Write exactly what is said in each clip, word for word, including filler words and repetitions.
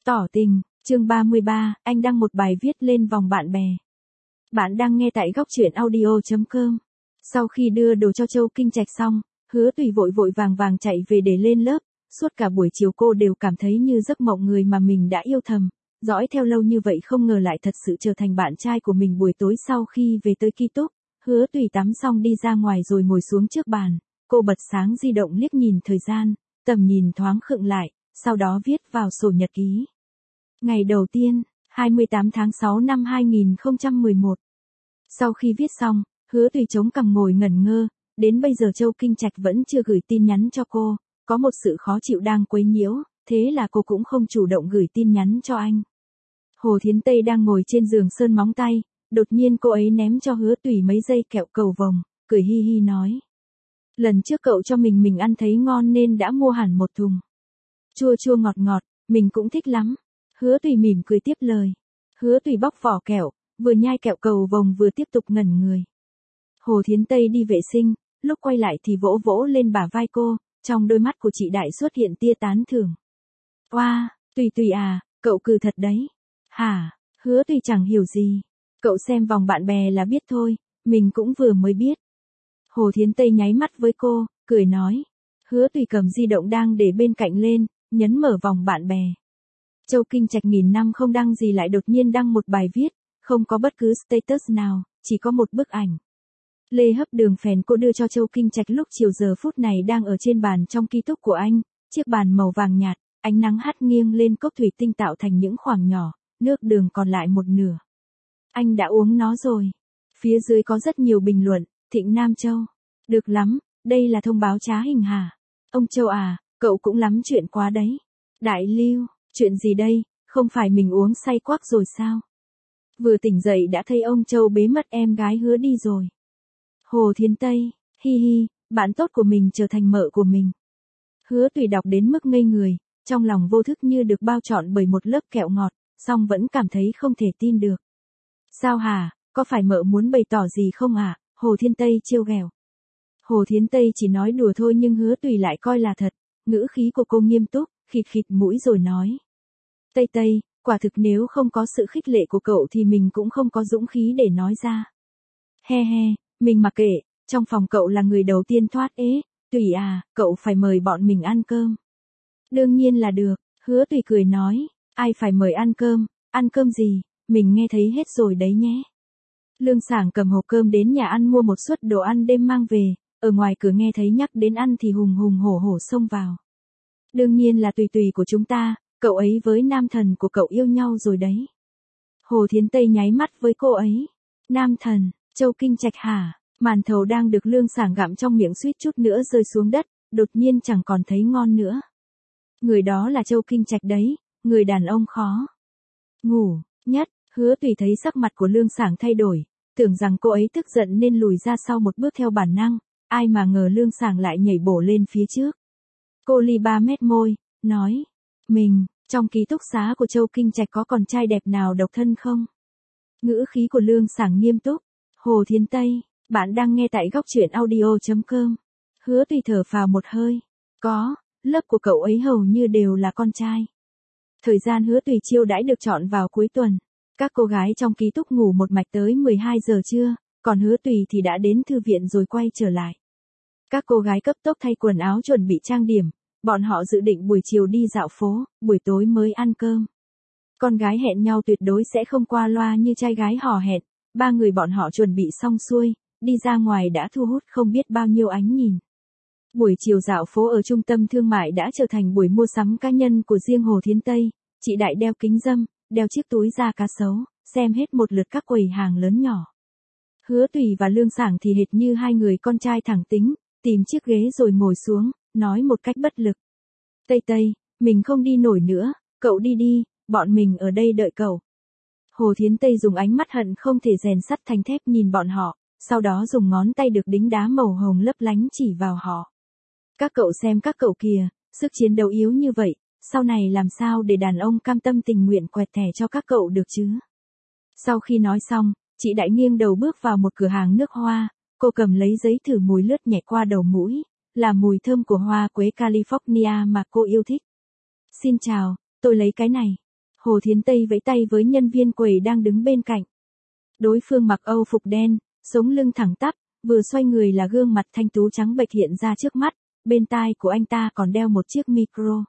Tỏ tình, chương ba mươi ba, anh đăng một bài viết lên vòng bạn bè. Bạn đang nghe tại góc truyện audio chấm com. Sau khi đưa đồ cho Châu Kinh Trạch xong, Hứa Tùy vội vội vàng vàng chạy về để lên lớp, suốt cả buổi chiều cô đều cảm thấy như giấc mộng người mà mình đã yêu thầm, dõi theo lâu như vậy không ngờ lại thật sự trở thành bạn trai của mình. Buổi tối sau khi về tới ký túc, Hứa Tùy tắm xong đi ra ngoài rồi ngồi xuống trước bàn, cô bật sáng di động liếc nhìn thời gian, tầm nhìn thoáng khựng lại, sau đó viết vào sổ nhật ký. Ngày đầu tiên, hai mươi tám tháng sáu năm hai nghìn không trăm mười một. Sau khi viết xong, Hứa Tùy chống cằm ngồi ngẩn ngơ, đến bây giờ Châu Kinh Trạch vẫn chưa gửi tin nhắn cho cô, có một sự khó chịu đang quấy nhiễu, thế là cô cũng không chủ động gửi tin nhắn cho anh. Hồ Thiến Tây đang ngồi trên giường sơn móng tay, đột nhiên cô ấy ném cho Hứa Tùy mấy dây kẹo cầu vồng, cười hi hi nói. Lần trước cậu cho mình mình ăn thấy ngon nên đã mua hẳn một thùng. Chua chua ngọt ngọt, mình cũng thích lắm. Hứa Tùy mỉm cười tiếp lời. Hứa Tùy bóc vỏ kẹo, vừa nhai kẹo cầu vồng vừa tiếp tục ngẩn người. Hồ Thiến Tây đi vệ sinh, lúc quay lại thì vỗ vỗ lên bả vai cô, trong đôi mắt của chị Đại xuất hiện tia tán thưởng. Oa, wow, Tùy Tùy à, cậu cừ thật đấy. Hả, Hứa Tùy chẳng hiểu gì. Cậu xem vòng bạn bè là biết thôi, mình cũng vừa mới biết. Hồ Thiến Tây nháy mắt với cô, cười nói. Hứa Tùy cầm di động đang để bên cạnh lên, nhấn mở vòng bạn bè. Châu Kinh Trạch nghìn năm không đăng gì lại đột nhiên đăng một bài viết, không có bất cứ status nào, chỉ có một bức ảnh. Lê hấp đường phèn cô đưa cho Châu Kinh Trạch lúc chiều giờ phút này đang ở trên bàn trong ký túc của anh, chiếc bàn màu vàng nhạt, ánh nắng hắt nghiêng lên cốc thủy tinh tạo thành những khoảng nhỏ, nước đường còn lại một nửa. Anh đã uống nó rồi. Phía dưới có rất nhiều bình luận, Thịnh Nam Châu. Được lắm, đây là thông báo trá hình hả? Ông Châu à, cậu cũng lắm chuyện quá đấy. Đại Lưu, chuyện gì đây, không phải mình uống say quắc rồi sao? Vừa tỉnh dậy đã thấy ông Châu bế mất em gái Hứa đi rồi. Hồ Thiến Tây, hi hi, bạn tốt của mình trở thành mợ của mình. Hứa Tùy đọc đến mức ngây người, trong lòng vô thức như được bao trọn bởi một lớp kẹo ngọt, song vẫn cảm thấy không thể tin được. Sao hả, có phải mợ muốn bày tỏ gì không ạ? À? Hồ Thiến Tây trêu ghẹo. Hồ Thiến Tây chỉ nói đùa thôi nhưng Hứa Tùy lại coi là thật, ngữ khí của cô nghiêm túc, khịt khịt mũi rồi nói. Tây Tây, quả thực nếu không có sự khích lệ của cậu thì mình cũng không có dũng khí để nói ra. He he, mình mặc kệ, trong phòng cậu là người đầu tiên thoát ế, Tùy à, cậu phải mời bọn mình ăn cơm. Đương nhiên là được, Hứa Tùy cười nói, ai phải mời ăn cơm, ăn cơm gì, mình nghe thấy hết rồi đấy nhé. Lương Sảng cầm hộp cơm đến nhà ăn mua một suất đồ ăn đêm mang về, ở ngoài cửa nghe thấy nhắc đến ăn thì hùng hùng hổ hổ xông vào. Đương nhiên là Tùy Tùy của chúng ta, cậu ấy với nam thần của cậu yêu nhau rồi đấy. Hồ Thiến Tây nháy mắt với cô ấy. Nam thần, Châu Kinh Trạch hả? Màn thầu đang được Lương Sảng gặm trong miệng suýt chút nữa rơi xuống đất, đột nhiên chẳng còn thấy ngon nữa. Người đó là Châu Kinh Trạch đấy, người đàn ông khó ngủ nhất. Hứa Tùy thấy sắc mặt của Lương Sảng thay đổi, tưởng rằng cô ấy tức giận nên lùi ra sau một bước theo bản năng, ai mà ngờ Lương Sảng lại nhảy bổ lên phía trước. Cô ly ba mét môi, nói, mình, trong ký túc xá của Châu Kinh Trạch có con trai đẹp nào độc thân không? Ngữ khí của Lương Sảng nghiêm túc. Hồ Thiến Tây, bạn đang nghe tại góc truyện audio chấm com. Hứa Tùy thở phào một hơi. Có, lớp của cậu ấy hầu như đều là con trai. Thời gian Hứa Tùy chiêu đãi được chọn vào cuối tuần. Các cô gái trong ký túc ngủ một mạch tới mười hai giờ trưa, còn Hứa Tùy thì đã đến thư viện rồi quay trở lại. Các cô gái cấp tốc thay quần áo chuẩn bị trang điểm, bọn họ dự định buổi chiều đi dạo phố, buổi tối mới ăn cơm. Con gái hẹn nhau tuyệt đối sẽ không qua loa như trai gái hò hẹn, ba người bọn họ chuẩn bị xong xuôi, đi ra ngoài đã thu hút không biết bao nhiêu ánh nhìn. Buổi chiều dạo phố ở trung tâm thương mại đã trở thành buổi mua sắm cá nhân của riêng Hồ Thiến Tây, chị Đại đeo kính râm, đeo chiếc túi da cá sấu, xem hết một lượt các quầy hàng lớn nhỏ. Hứa Tùy và Lương Sảng thì hệt như hai người con trai thẳng tính, tìm chiếc ghế rồi ngồi xuống, nói một cách bất lực. Tây Tây, mình không đi nổi nữa, cậu đi đi, bọn mình ở đây đợi cậu. Hồ Thiến Tây dùng ánh mắt hận không thể rèn sắt thành thép nhìn bọn họ, sau đó dùng ngón tay được đính đá màu hồng lấp lánh chỉ vào họ. Các cậu xem các cậu kìa, sức chiến đấu yếu như vậy, sau này làm sao để đàn ông cam tâm tình nguyện quẹt thẻ cho các cậu được chứ? Sau khi nói xong, chị Đại nghiêng đầu bước vào một cửa hàng nước hoa, cô cầm lấy giấy thử mùi lướt nhẹ qua đầu mũi, là mùi thơm của hoa quế California mà cô yêu thích. Xin chào, tôi lấy cái này. Hồ Thiến Tây vẫy tay với nhân viên quầy đang đứng bên cạnh. Đối phương mặc Âu phục đen, sống lưng thẳng tắp, vừa xoay người là gương mặt thanh tú trắng bệch hiện ra trước mắt, bên tai của anh ta còn đeo một chiếc micro.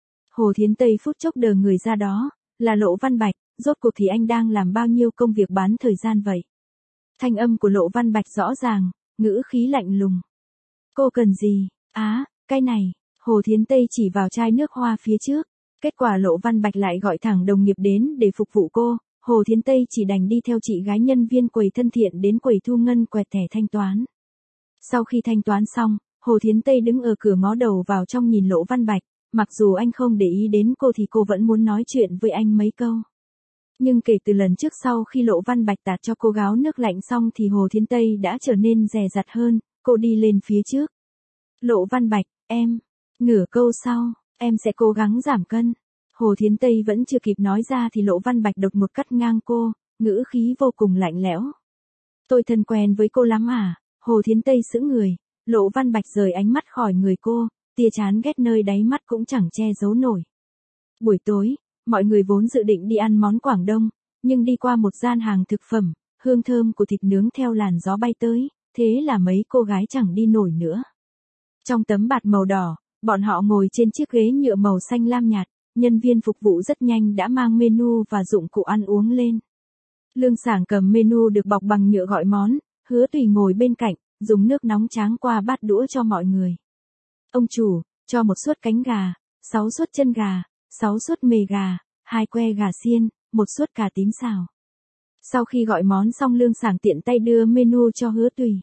Hồ Thiến Tây phút chốc đờ người ra, đó là Lộ Văn Bạch, rốt cuộc thì anh đang làm bao nhiêu công việc bán thời gian vậy? Thanh âm của Lộ Văn Bạch rõ ràng, ngữ khí lạnh lùng. Cô cần gì? Á, cái này, Hồ Thiến Tây chỉ vào chai nước hoa phía trước. Kết quả Lộ Văn Bạch lại gọi thẳng đồng nghiệp đến để phục vụ cô, Hồ Thiến Tây chỉ đành đi theo chị gái nhân viên quầy thân thiện đến quầy thu ngân quẹt thẻ thanh toán. Sau khi thanh toán xong, Hồ Thiến Tây đứng ở cửa ngó đầu vào trong nhìn Lộ Văn Bạch, mặc dù anh không để ý đến cô thì cô vẫn muốn nói chuyện với anh mấy câu. Nhưng kể từ lần trước sau khi Lộ Văn Bạch tạt cho cô gáo nước lạnh xong thì Hồ Thiến Tây đã trở nên dè dặt hơn, cô đi lên phía trước. Lộ Văn Bạch, em, nửa câu sau, em sẽ cố gắng giảm cân. Hồ Thiến Tây vẫn chưa kịp nói ra thì Lộ Văn Bạch đột một cắt ngang cô, ngữ khí vô cùng lạnh lẽo. Tôi thân quen với cô lắm à? Hồ Thiến Tây sững người, Lộ Văn Bạch rời ánh mắt khỏi người cô, tia chán ghét nơi đáy mắt cũng chẳng che giấu nổi. Buổi tối, mọi người vốn dự định đi ăn món Quảng Đông, nhưng đi qua một gian hàng thực phẩm, hương thơm của thịt nướng theo làn gió bay tới, thế là mấy cô gái chẳng đi nổi nữa. Trong tấm bạt màu đỏ, bọn họ ngồi trên chiếc ghế nhựa màu xanh lam nhạt, nhân viên phục vụ rất nhanh đã mang menu và dụng cụ ăn uống lên. Lương Sảng cầm menu được bọc bằng nhựa gọi món, Hứa Tùy ngồi bên cạnh, dùng nước nóng tráng qua bát đũa cho mọi người. Ông chủ, cho một suất cánh gà, sáu suất chân gà, sáu suất mề gà, hai que gà xiên, một suất cà tím xào. Sau khi gọi món xong Lương Sảng tiện tay đưa menu cho Hứa Tùy.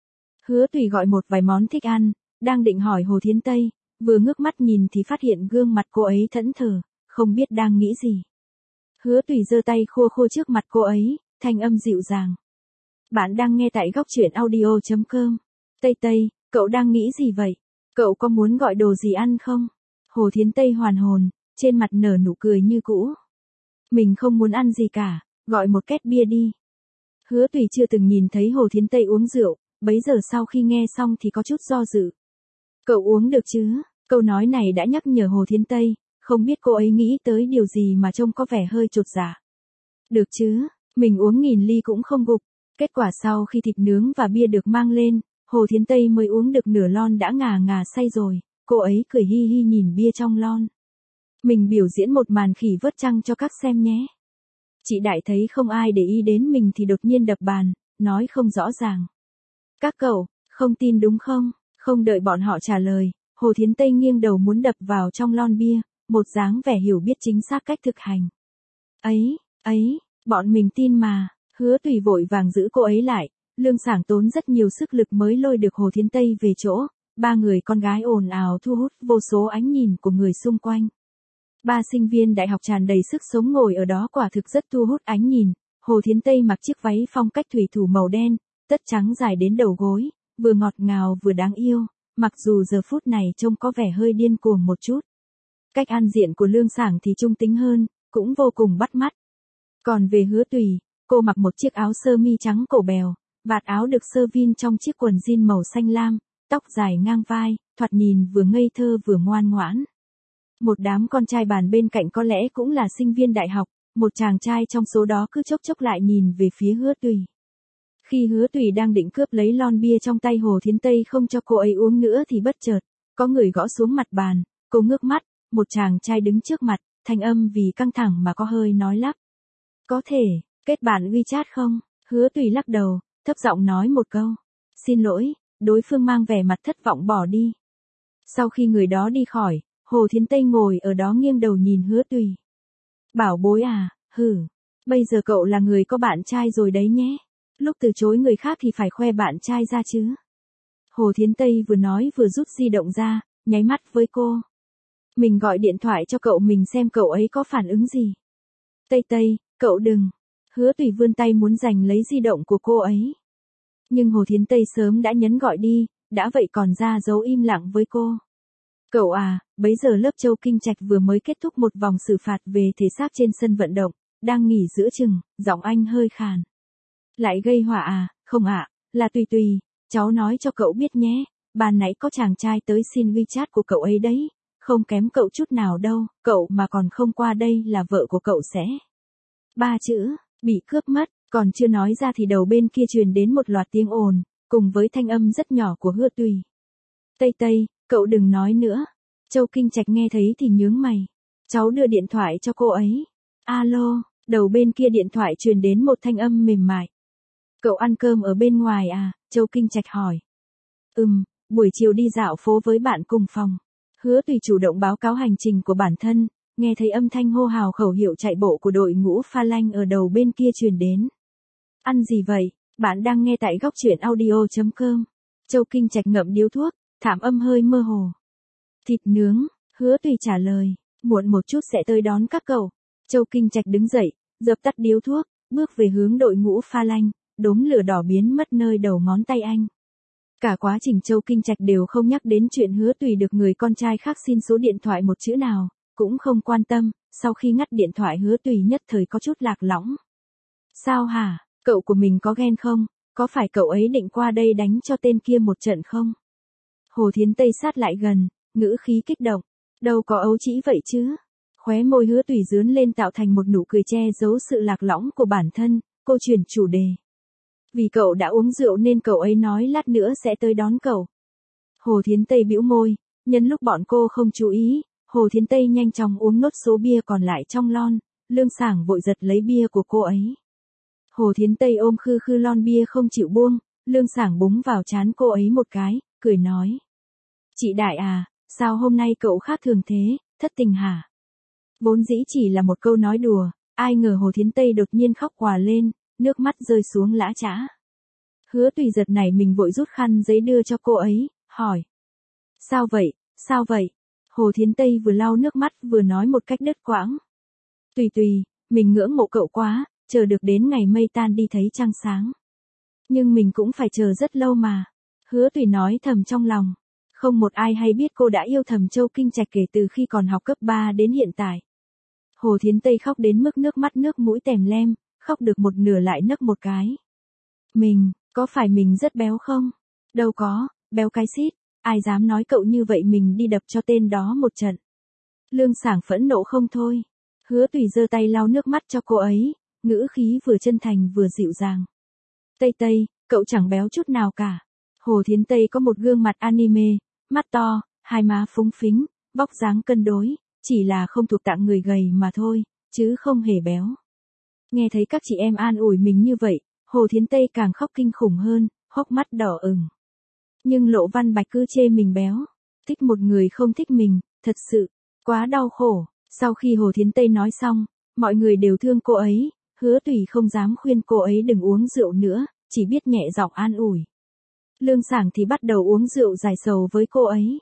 Hứa Tùy gọi một vài món thích ăn, đang định hỏi Hồ Thiến Tây, vừa ngước mắt nhìn thì phát hiện gương mặt cô ấy thẫn thờ, không biết đang nghĩ gì. Hứa Tùy giơ tay khua khua trước mặt cô ấy, thanh âm dịu dàng. Bạn đang nghe tại góc truyện audio chấm com. Tây Tây, cậu đang nghĩ gì vậy? Cậu có muốn gọi đồ gì ăn không? Hồ Thiến Tây hoàn hồn, trên mặt nở nụ cười như cũ. Mình không muốn ăn gì cả, gọi một két bia đi. Hứa Tùy chưa từng nhìn thấy Hồ Thiến Tây uống rượu, bấy giờ sau khi nghe xong thì có chút do dự. Cậu uống được chứ? Câu nói này đã nhắc nhở Hồ Thiến Tây, không biết cô ấy nghĩ tới điều gì mà trông có vẻ hơi chột dạ. Được chứ, mình uống nghìn ly cũng không gục. Kết quả sau khi thịt nướng và bia được mang lên, Hồ Thiến Tây mới uống được nửa lon đã ngà ngà say rồi, cô ấy cười hi hi nhìn bia trong lon. Mình biểu diễn một màn khỉ vớt trăng cho các xem nhé. Chị Đại thấy không ai để ý đến mình thì đột nhiên đập bàn, nói không rõ ràng. Các cậu, không tin đúng không? Không đợi bọn họ trả lời, Hồ Thiến Tây nghiêng đầu muốn đập vào trong lon bia, một dáng vẻ hiểu biết chính xác cách thực hành. Ấy, ấy, bọn mình tin mà. Hứa Tùy vội vàng giữ cô ấy lại, Lương Sảng tốn rất nhiều sức lực mới lôi được Hồ Thiến Tây về chỗ, ba người con gái ồn ào thu hút vô số ánh nhìn của người xung quanh. Ba sinh viên đại học tràn đầy sức sống ngồi ở đó quả thực rất thu hút ánh nhìn, Hồ Thiến Tây mặc chiếc váy phong cách thủy thủ màu đen, tất trắng dài đến đầu gối, vừa ngọt ngào vừa đáng yêu, mặc dù giờ phút này trông có vẻ hơi điên cuồng một chút. Cách ăn diện của Lương Sảng thì trung tính hơn, cũng vô cùng bắt mắt. Còn về Hứa Tùy, cô mặc một chiếc áo sơ mi trắng cổ bèo, vạt áo được sơ vin trong chiếc quần jean màu xanh lam, tóc dài ngang vai, thoạt nhìn vừa ngây thơ vừa ngoan ngoãn. Một đám con trai bàn bên cạnh có lẽ cũng là sinh viên đại học, một chàng trai trong số đó cứ chốc chốc lại nhìn về phía Hứa Tùy. Khi Hứa Tùy đang định cướp lấy lon bia trong tay Hồ Thiến Tây không cho cô ấy uống nữa thì bất chợt, có người gõ xuống mặt bàn, cô ngước mắt, một chàng trai đứng trước mặt, thanh âm vì căng thẳng mà có hơi nói lắp. Có thể, kết bạn WeChat không? Hứa Tùy lắc đầu, thấp giọng nói một câu. Xin lỗi, đối phương mang vẻ mặt thất vọng bỏ đi. Sau khi người đó đi khỏi, Hồ Thiến Tây ngồi ở đó nghiêng đầu nhìn Hứa Tùy. Bảo bối à, hử, bây giờ cậu là người có bạn trai rồi đấy nhé. Lúc từ chối người khác thì phải khoe bạn trai ra chứ. Hồ Thiến Tây vừa nói vừa rút di động ra, nháy mắt với cô. Mình gọi điện thoại cho cậu mình xem cậu ấy có phản ứng gì. Tây Tây, cậu đừng. Hứa Tùy vươn tay muốn giành lấy di động của cô ấy. Nhưng Hồ Thiến Tây sớm đã nhấn gọi đi, đã vậy còn ra dấu im lặng với cô. Cậu à, bấy giờ lớp Châu Kinh Trạch vừa mới kết thúc một vòng xử phạt về thể xác trên sân vận động, đang nghỉ giữa chừng, giọng anh hơi khàn. Lại gây họa à, không ạ, à, là Tùy Tùy, cháu nói cho cậu biết nhé, ban nãy có chàng trai tới xin WeChat của cậu ấy đấy, không kém cậu chút nào đâu, cậu mà còn không qua đây là vợ của cậu sẽ. Ba chữ, bị cướp mất, còn chưa nói ra thì đầu bên kia truyền đến một loạt tiếng ồn, cùng với thanh âm rất nhỏ của Hứa Tùy. Tây Tây, cậu đừng nói nữa. Châu Kinh Trạch nghe thấy thì nhướng mày. Cháu đưa điện thoại cho cô ấy. Alo, đầu bên kia điện thoại truyền đến một thanh âm mềm mại. Cậu ăn cơm ở bên ngoài à? Châu Kinh Trạch hỏi. Ừm, buổi chiều đi dạo phố với bạn cùng phòng. Hứa Tùy chủ động báo cáo hành trình của bản thân, nghe thấy âm thanh hô hào khẩu hiệu chạy bộ của đội ngũ Pha Lanh ở đầu bên kia truyền đến. Ăn gì vậy? Bạn đang nghe tại góc truyện audio chấm com. Châu Kinh Trạch ngậm điếu thuốc, thảm âm hơi mơ hồ. Thịt nướng, Hứa Tùy trả lời, muộn một chút sẽ tới đón các cậu. Châu Kinh Trạch đứng dậy, dập tắt điếu thuốc, bước về hướng đội ngũ Pha Lanh, đốm lửa đỏ biến mất nơi đầu ngón tay anh. Cả quá trình Châu Kinh Trạch đều không nhắc đến chuyện Hứa Tùy được người con trai khác xin số điện thoại một chữ nào, cũng không quan tâm, sau khi ngắt điện thoại Hứa Tùy nhất thời có chút lạc lõng. Sao hả, cậu của mình có ghen không? Có phải cậu ấy định qua đây đánh cho tên kia một trận không? Hồ Thiến Tây sát lại gần, ngữ khí kích động. Đâu có ấu trĩ vậy chứ? Khóe môi Hứa Tùy dướn lên tạo thành một nụ cười che giấu sự lạc lõng của bản thân, cô chuyển chủ đề. Vì cậu đã uống rượu nên cậu ấy nói lát nữa sẽ tới đón cậu. Hồ Thiến Tây bĩu môi, nhân lúc bọn cô không chú ý, Hồ Thiến Tây nhanh chóng uống nốt số bia còn lại trong lon, Lương Sảng vội giật lấy bia của cô ấy. Hồ Thiến Tây ôm khư khư lon bia không chịu buông, Lương Sảng búng vào trán cô ấy một cái, cười nói. Chị Đại à, sao hôm nay cậu khác thường thế, thất tình hả? Vốn dĩ chỉ là một câu nói đùa, ai ngờ Hồ Thiến Tây đột nhiên khóc òa lên, nước mắt rơi xuống lã chã. Hứa Tùy giật nảy mình vội rút khăn giấy đưa cho cô ấy, hỏi. Sao vậy, sao vậy? Hồ Thiến Tây vừa lau nước mắt vừa nói một cách đứt quãng. Tùy Tùy, mình ngưỡng mộ cậu quá, chờ được đến ngày mây tan đi thấy trăng sáng. Nhưng mình cũng phải chờ rất lâu mà. Hứa Tùy nói thầm trong lòng. Không một ai hay biết cô đã yêu thầm Châu Kinh Trạch kể từ khi còn học cấp ba đến hiện tại. Hồ Thiến Tây khóc đến mức nước mắt nước mũi tèm lem, khóc được một nửa lại nấc một cái. Mình, có phải mình rất béo không? Đâu có, béo cái xít, ai dám nói cậu như vậy mình đi đập cho tên đó một trận. Lương Sảng phẫn nộ không thôi. Hứa Tùy giơ tay lau nước mắt cho cô ấy, ngữ khí vừa chân thành vừa dịu dàng. Tây Tây, cậu chẳng béo chút nào cả. Hồ Thiến Tây có một gương mặt anime, mắt to, hai má phúng phính, vóc dáng cân đối, chỉ là không thuộc tạng người gầy mà thôi, chứ không hề béo. Nghe thấy các chị em an ủi mình như vậy, Hồ Thiến Tây càng khóc kinh khủng hơn, hốc mắt đỏ ửng. Nhưng Lộ Văn Bạch cứ chê mình béo, thích một người không thích mình, thật sự, quá đau khổ. Sau khi Hồ Thiến Tây nói xong, mọi người đều thương cô ấy, Hứa Tùy không dám khuyên cô ấy đừng uống rượu nữa, chỉ biết nhẹ giọng an ủi. Lương Sảng thì bắt đầu uống rượu giải sầu với cô ấy.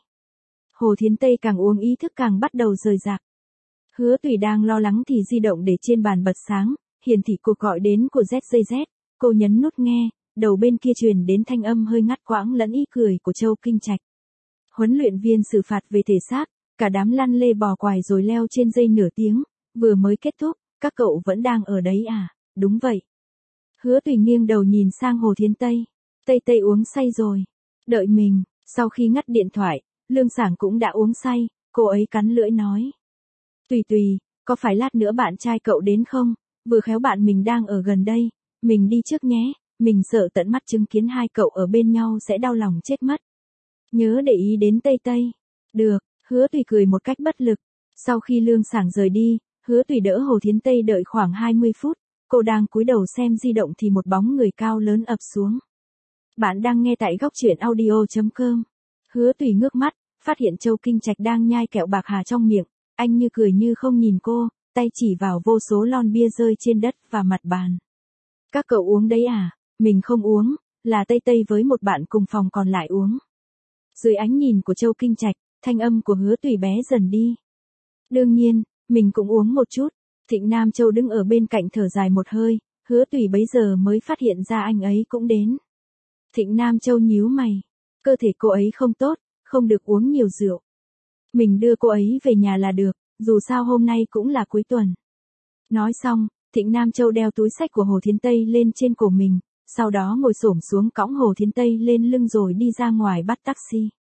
Hồ Thiến Tây càng uống ý thức càng bắt đầu rời rạc. Hứa Tùy đang lo lắng thì di động để trên bàn bật sáng, hiển thị cuộc gọi đến của Z J Z, cô nhấn nút nghe, đầu bên kia truyền đến thanh âm hơi ngắt quãng lẫn ý cười của Châu Kinh Trạch. Huấn luyện viên xử phạt về thể xác, cả đám lăn lê bò quài rồi leo trên dây nửa tiếng, vừa mới kết thúc, các cậu vẫn đang ở đấy à? Đúng vậy. Hứa Tùy nghiêng đầu nhìn sang Hồ Thiến Tây. Tây Tây uống say rồi. Đợi mình, sau khi ngắt điện thoại, Lương Sảng cũng đã uống say, cô ấy cắn lưỡi nói. Tùy Tùy, có phải lát nữa bạn trai cậu đến không? Vừa khéo bạn mình đang ở gần đây, mình đi trước nhé, mình sợ tận mắt chứng kiến hai cậu ở bên nhau sẽ đau lòng chết mất. Nhớ để ý đến Tây Tây. Được, Hứa Tùy cười một cách bất lực. Sau khi Lương Sảng rời đi, Hứa Tùy đỡ Hồ Thiến Tây đợi khoảng hai mươi phút, cô đang cúi đầu xem di động thì một bóng người cao lớn ập xuống. Bạn đang nghe tại góc truyện audio chấm com. Hứa Tùy ngước mắt, phát hiện Châu Kinh Trạch đang nhai kẹo bạc hà trong miệng, anh như cười như không nhìn cô, tay chỉ vào vô số lon bia rơi trên đất và mặt bàn. Các cậu uống đấy à? Mình không uống, là Tây Tây với một bạn cùng phòng còn lại uống. Dưới ánh nhìn của Châu Kinh Trạch, thanh âm của Hứa Tùy bé dần đi. Đương nhiên, mình cũng uống một chút. Thịnh Nam Châu đứng ở bên cạnh thở dài một hơi, Hứa Tùy bấy giờ mới phát hiện ra anh ấy cũng đến. Thịnh Nam Châu nhíu mày, cơ thể cô ấy không tốt, không được uống nhiều rượu. Mình đưa cô ấy về nhà là được, dù sao hôm nay cũng là cuối tuần. Nói xong, Thịnh Nam Châu đeo túi xách của Hồ Thiến Tây lên trên cổ mình, sau đó ngồi xổm xuống cõng Hồ Thiến Tây lên lưng rồi đi ra ngoài bắt taxi.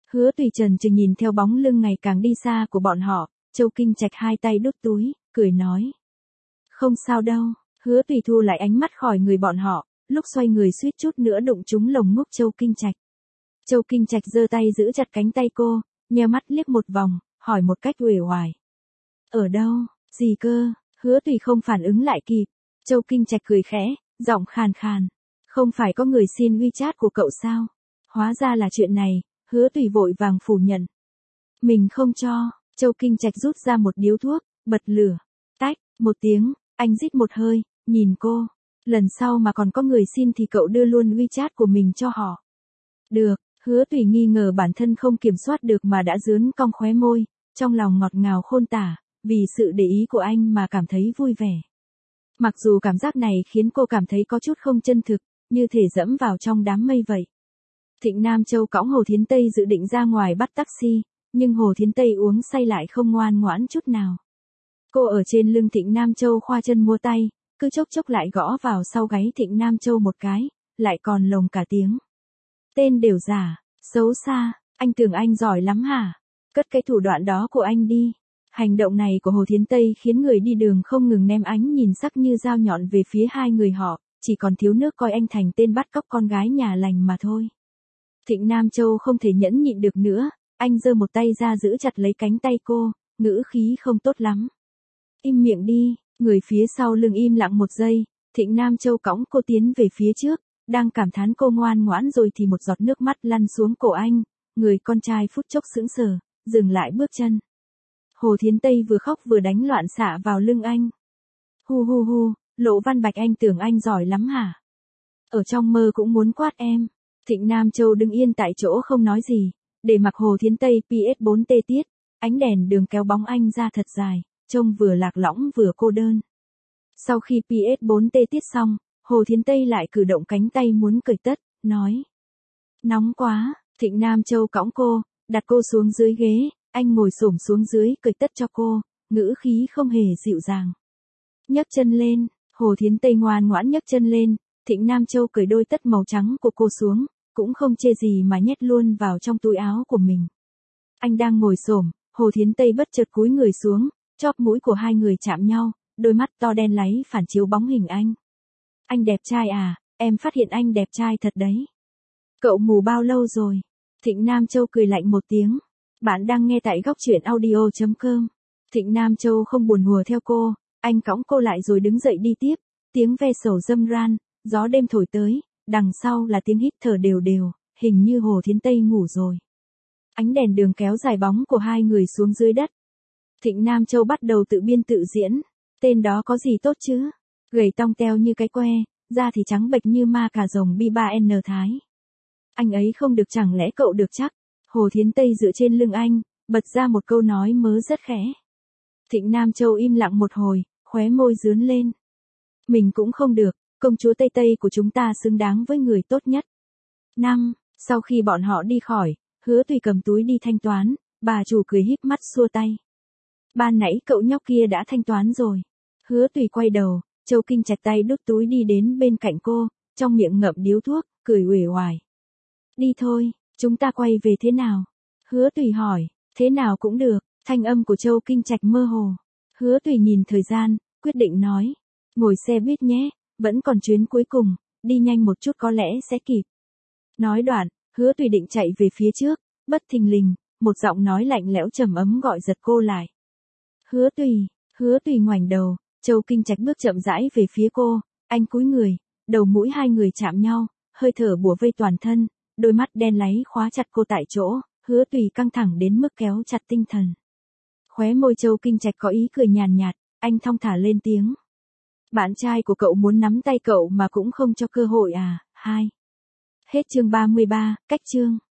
Hứa Tùy trần trừng nhìn theo bóng lưng ngày càng đi xa của bọn họ, Châu Kinh Trạch hai tay đút túi, cười nói. Không sao đâu, Hứa Tùy thu lại ánh mắt khỏi người bọn họ, lúc xoay người suýt chút nữa đụng trúng lồng ngực Châu Kinh Trạch. Châu Kinh Trạch giơ tay giữ chặt cánh tay cô, nheo mắt liếc một vòng, hỏi một cách uể oải. Ở đâu, gì cơ? Hứa Tùy không phản ứng lại kịp. Châu Kinh Trạch cười khẽ, giọng khàn khàn. Không phải có người xin WeChat của cậu sao? Hóa ra là chuyện này, Hứa Tùy vội vàng phủ nhận. Mình không cho. Châu Kinh Trạch rút ra một điếu thuốc, bật lửa. Tách, một tiếng, anh rít một hơi, nhìn cô. Lần sau mà còn có người xin thì cậu đưa luôn WeChat của mình cho họ. Được, Hứa Tùy nghi ngờ bản thân không kiểm soát được mà đã dướn cong khóe môi, trong lòng ngọt ngào khôn tả, vì sự để ý của anh mà cảm thấy vui vẻ. Mặc dù cảm giác này khiến cô cảm thấy có chút không chân thực, như thể dẫm vào trong đám mây vậy. Thịnh Nam Châu cõng Hồ Thiến Tây dự định ra ngoài bắt taxi, nhưng Hồ Thiến Tây uống say lại không ngoan ngoãn chút nào. Cô ở trên lưng Thịnh Nam Châu khoa chân múa tay, cứ chốc chốc lại gõ vào sau gáy Thịnh Nam Châu một cái, lại còn lồng cả tiếng. Tên đều giả, xấu xa, anh tưởng anh giỏi lắm hả? Cất cái thủ đoạn đó của anh đi. Hành động này của Hồ Thiến Tây khiến người đi đường không ngừng ném ánh nhìn sắc như dao nhọn về phía hai người họ, chỉ còn thiếu nước coi anh thành tên bắt cóc con gái nhà lành mà thôi. Thịnh Nam Châu không thể nhẫn nhịn được nữa, anh giơ một tay ra giữ chặt lấy cánh tay cô, ngữ khí không tốt lắm. Im miệng đi, người phía sau lưng im lặng một giây, Thịnh Nam Châu cõng cô tiến về phía trước, đang cảm thán cô ngoan ngoãn rồi thì một giọt nước mắt lăn xuống cổ anh, người con trai phút chốc sững sờ, dừng lại bước chân. Hồ Thiến Tây vừa khóc vừa đánh loạn xạ vào lưng anh. Hu hu hu, Lộ Văn Bạch anh tưởng anh giỏi lắm hả? Ở trong mơ cũng muốn quát em. Thịnh Nam Châu đứng yên tại chỗ không nói gì, để mặc Hồ Thiến Tây pê ét bốn tê tiết, ánh đèn đường kéo bóng anh ra thật dài, trông vừa lạc lõng vừa cô đơn. Sau khi pê ét bốn tê tiết xong, Hồ Thiến Tây lại cử động cánh tay muốn cởi tất, nói. Nóng quá, Thịnh Nam Châu cõng cô, đặt cô xuống dưới ghế, anh ngồi xổm xuống dưới cởi tất cho cô, ngữ khí không hề dịu dàng. Nhấc chân lên, Hồ Thiến Tây ngoan ngoãn nhấc chân lên, Thịnh Nam Châu cởi đôi tất màu trắng của cô xuống, cũng không chê gì mà nhét luôn vào trong túi áo của mình. Anh đang ngồi xổm, Hồ Thiến Tây bất chợt cúi người xuống, chóp mũi của hai người chạm nhau, đôi mắt to đen láy phản chiếu bóng hình anh. Anh đẹp trai à, em phát hiện anh đẹp trai thật đấy. Cậu ngủ bao lâu rồi? Thịnh Nam Châu cười lạnh một tiếng. Bạn đang nghe tại góc truyện audio chấm com. Thịnh Nam Châu không buồn hùa theo cô, anh cõng cô lại rồi đứng dậy đi tiếp, tiếng ve sầu râm ran, gió đêm thổi tới, đằng sau là tiếng hít thở đều đều, hình như Hồ Thiến Tây ngủ rồi. Ánh đèn đường kéo dài bóng của hai người xuống dưới đất. Thịnh Nam Châu bắt đầu tự biên tự diễn, tên đó có gì tốt chứ? Gầy tong teo như cái que, da thì trắng bệch như ma cà rồng bi ba en Thái. Anh ấy không được chẳng lẽ cậu được chắc? Hồ Thiến Tây dựa trên lưng anh, bật ra một câu nói mớ rất khẽ. Thịnh Nam Châu im lặng một hồi, khóe môi dướn lên. Mình cũng không được, công chúa Tây Tây của chúng ta xứng đáng với người tốt nhất. Năm, sau khi bọn họ đi khỏi, Hứa Tùy cầm túi đi thanh toán, bà chủ cười híp mắt xua tay. Ban nãy cậu nhóc kia đã thanh toán rồi. Hứa Tùy quay đầu, Châu Kinh chặt tay đút túi đi đến bên cạnh cô, trong miệng ngậm điếu thuốc, cười uể oải. Đi thôi, chúng ta quay về thế nào? Hứa Tùy hỏi, thế nào cũng được, thanh âm của Châu Kinh Trạch mơ hồ. Hứa Tùy nhìn thời gian, quyết định nói, ngồi xe buýt nhé, vẫn còn chuyến cuối cùng, đi nhanh một chút có lẽ sẽ kịp. Nói đoạn, Hứa Tùy định chạy về phía trước, bất thình lình, một giọng nói lạnh lẽo trầm ấm gọi giật cô lại. Hứa Tùy, Hứa Tùy ngoảnh đầu, Châu Kinh Trạch bước chậm rãi về phía cô, anh cúi người, đầu mũi hai người chạm nhau, hơi thở bủa vây toàn thân, đôi mắt đen láy khóa chặt cô tại chỗ, Hứa Tùy căng thẳng đến mức kéo chặt tinh thần. Khóe môi Châu Kinh Trạch có ý cười nhàn nhạt, anh thong thả lên tiếng. Bạn trai của cậu muốn nắm tay cậu mà cũng không cho cơ hội à, hai. Hết chương ba mươi ba, cách chương.